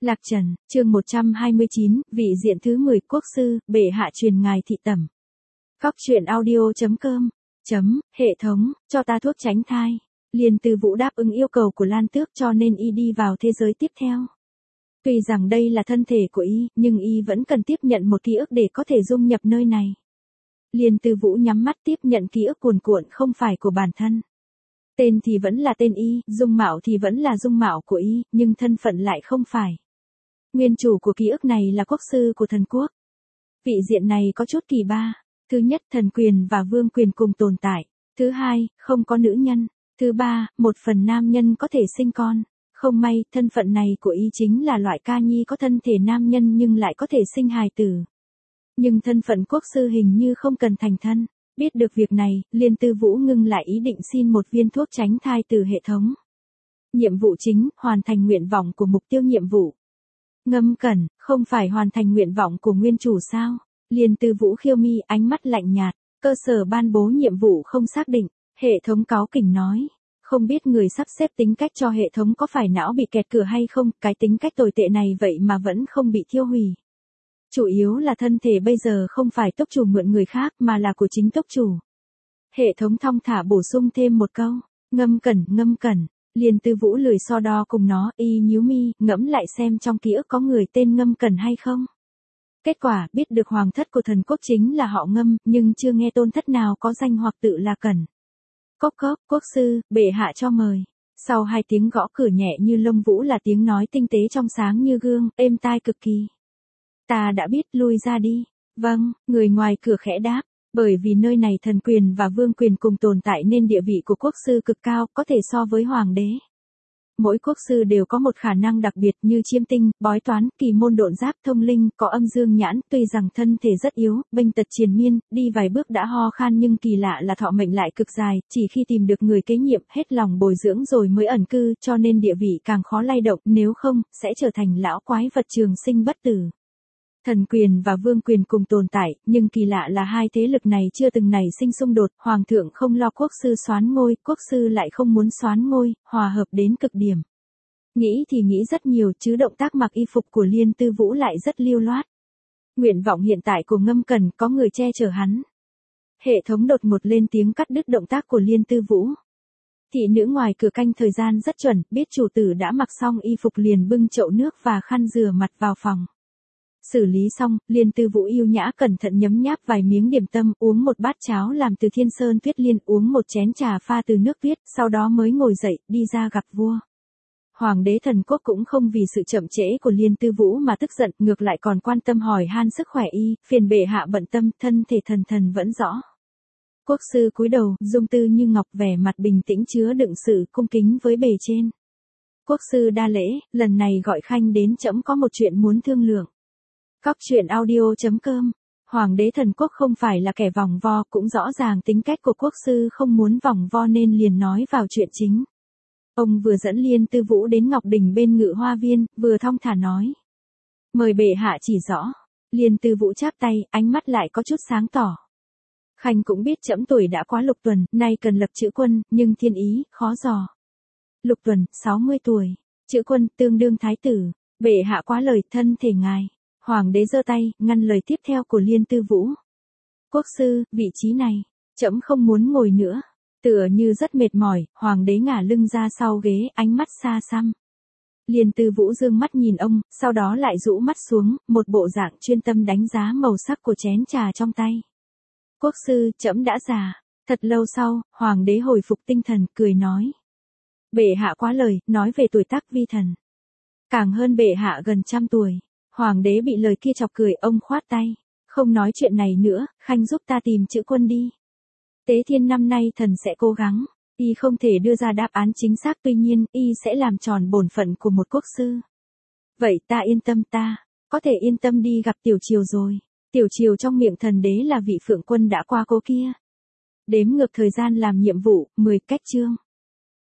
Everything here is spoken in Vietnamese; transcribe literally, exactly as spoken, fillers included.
Lạc Trần, chương một trăm hai mươi chín, vị diện thứ mười, quốc sư, bệ hạ truyền ngài thị tẩm. Cóc truyện audio chấm com, chấm, hệ thống, cho ta thuốc tránh thai. Liên Tư Vũ đáp ứng yêu cầu của Lan Tước cho nên y đi vào thế giới tiếp theo. Tuy rằng đây là thân thể của y, nhưng y vẫn cần tiếp nhận một ký ức để có thể dung nhập nơi này. Liên Tư Vũ nhắm mắt tiếp nhận ký ức cuồn cuộn không phải của bản thân. Tên thì vẫn là tên y, dung mạo thì vẫn là dung mạo của y, nhưng thân phận lại không phải. Nguyên chủ của ký ức này là quốc sư của thần quốc. Vị diện này có chút kỳ ba. Thứ nhất, thần quyền và vương quyền cùng tồn tại. Thứ hai, không có nữ nhân. Thứ ba, một phần nam nhân có thể sinh con. Không may, thân phận này của y chính là loại ca nhi có thân thể nam nhân nhưng lại có thể sinh hài tử. Nhưng thân phận quốc sư hình như không cần thành thân. Biết được việc này, Liên Tư Vũ ngưng lại ý định xin một viên thuốc tránh thai từ hệ thống. Nhiệm vụ chính, hoàn thành nguyện vọng của mục tiêu nhiệm vụ. Ngâm Cẩn, không phải hoàn thành nguyện vọng của nguyên chủ sao? Liên Tư Vũ khiêu mi, ánh mắt lạnh nhạt, cơ sở ban bố nhiệm vụ không xác định, hệ thống cáu kỉnh nói. Không biết người sắp xếp tính cách cho hệ thống có phải não bị kẹt cửa hay không, cái tính cách tồi tệ này vậy mà vẫn không bị thiêu hủy. Chủ yếu là thân thể bây giờ không phải tốc chủ mượn người khác mà là của chính tốc chủ. Hệ thống thong thả bổ sung thêm một câu, Ngâm Cẩn, Ngâm Cẩn. Liên Tư Vũ lười so đo cùng nó, y nhíu mi, ngẫm lại xem trong ký ức có người tên Ngâm Cẩn hay không. Kết quả, biết được hoàng thất của thần quốc chính là họ Ngâm, nhưng chưa nghe tôn thất nào có danh hoặc tự là Cẩn. Cốc cốc, quốc sư, bệ hạ cho mời. Sau hai tiếng gõ cửa nhẹ như lông vũ là tiếng nói tinh tế trong sáng như gương, êm tai cực kỳ. Ta đã biết, lui ra đi. Vâng, người ngoài cửa khẽ đáp. Bởi vì nơi này thần quyền và vương quyền cùng tồn tại nên địa vị của quốc sư cực cao, có thể so với hoàng đế. Mỗi quốc sư đều có một khả năng đặc biệt như chiêm tinh, bói toán, kỳ môn độn giáp, thông linh, có âm dương nhãn, tuy rằng thân thể rất yếu, bệnh tật triền miên, đi vài bước đã ho khan nhưng kỳ lạ là thọ mệnh lại cực dài, chỉ khi tìm được người kế nhiệm, hết lòng bồi dưỡng rồi mới ẩn cư, cho nên địa vị càng khó lay động, nếu không, sẽ trở thành lão quái vật trường sinh bất tử. Thần quyền và vương quyền cùng tồn tại, nhưng kỳ lạ là hai thế lực này chưa từng nảy sinh xung đột, hoàng thượng không lo quốc sư soán ngôi, quốc sư lại không muốn soán ngôi, hòa hợp đến cực điểm. Nghĩ thì nghĩ rất nhiều chứ động tác mặc y phục của Liên Tư Vũ lại rất lưu loát. Nguyện vọng hiện tại của Ngâm Cẩn có người che chở hắn. Hệ thống đột ngột lên tiếng cắt đứt động tác của Liên Tư Vũ. Thị nữ ngoài cửa canh thời gian rất chuẩn, biết chủ tử đã mặc xong y phục liền bưng chậu nước và khăn rửa mặt vào phòng. Xử lý xong, Liên Tư Vũ yêu nhã cẩn thận nhấm nháp vài miếng điểm tâm, uống một bát cháo làm từ thiên sơn tuyết liên, uống một chén trà pha từ nước tuyết, sau đó mới ngồi dậy, đi ra gặp vua. Hoàng đế thần quốc cũng không vì sự chậm trễ của Liên Tư Vũ mà tức giận, ngược lại còn quan tâm hỏi han sức khỏe y, phiền bệ hạ bận tâm, thân thể thần thần vẫn rõ. Quốc sư cúi đầu, dung tư như ngọc, vẻ mặt bình tĩnh chứa đựng sự cung kính với bề trên. Quốc sư đa lễ, lần này gọi khanh đến trẫm có một chuyện muốn thương lượng. Cóc truyện audio chấm com. Hoàng đế thần quốc không phải là kẻ vòng vo, cũng rõ ràng tính cách của quốc sư không muốn vòng vo nên liền nói vào chuyện chính. Ông vừa dẫn Liên Tư Vũ đến Ngọc Đình bên Ngự Hoa Viên, vừa thong thả nói. Mời bệ hạ chỉ rõ. Liên Tư Vũ chắp tay, ánh mắt lại có chút sáng tỏ. Khanh cũng biết trẫm tuổi đã quá lục tuần, nay cần lập chữ quân, nhưng thiên ý, khó dò. Lục tuần, sáu mươi tuổi. Chữ quân, tương đương thái tử. Bệ hạ quá lời, thân thể ngài. Hoàng đế giơ tay, ngăn lời tiếp theo của Liên Tư Vũ. Quốc sư, vị trí này, trẫm không muốn ngồi nữa. Tựa như rất mệt mỏi, hoàng đế ngả lưng ra sau ghế, ánh mắt xa xăm. Liên Tư Vũ dương mắt nhìn ông, sau đó lại rũ mắt xuống, một bộ dạng chuyên tâm đánh giá màu sắc của chén trà trong tay. Quốc sư, trẫm đã già. Thật lâu sau, hoàng đế hồi phục tinh thần, cười nói. Bệ hạ quá lời, nói về tuổi tác vi thần. Càng hơn bệ hạ gần trăm tuổi. Hoàng đế bị lời kia chọc cười, ông khoát tay. Không nói chuyện này nữa, khanh giúp ta tìm chữ quân đi. Tế thiên năm nay thần sẽ cố gắng. Y không thể đưa ra đáp án chính xác, tuy nhiên, y sẽ làm tròn bổn phận của một quốc sư. Vậy ta yên tâm, ta có thể yên tâm đi gặp tiểu triều rồi. Tiểu triều trong miệng thần đế là vị phượng quân đã qua cố kia. Đếm ngược thời gian làm nhiệm vụ, mười cách chương.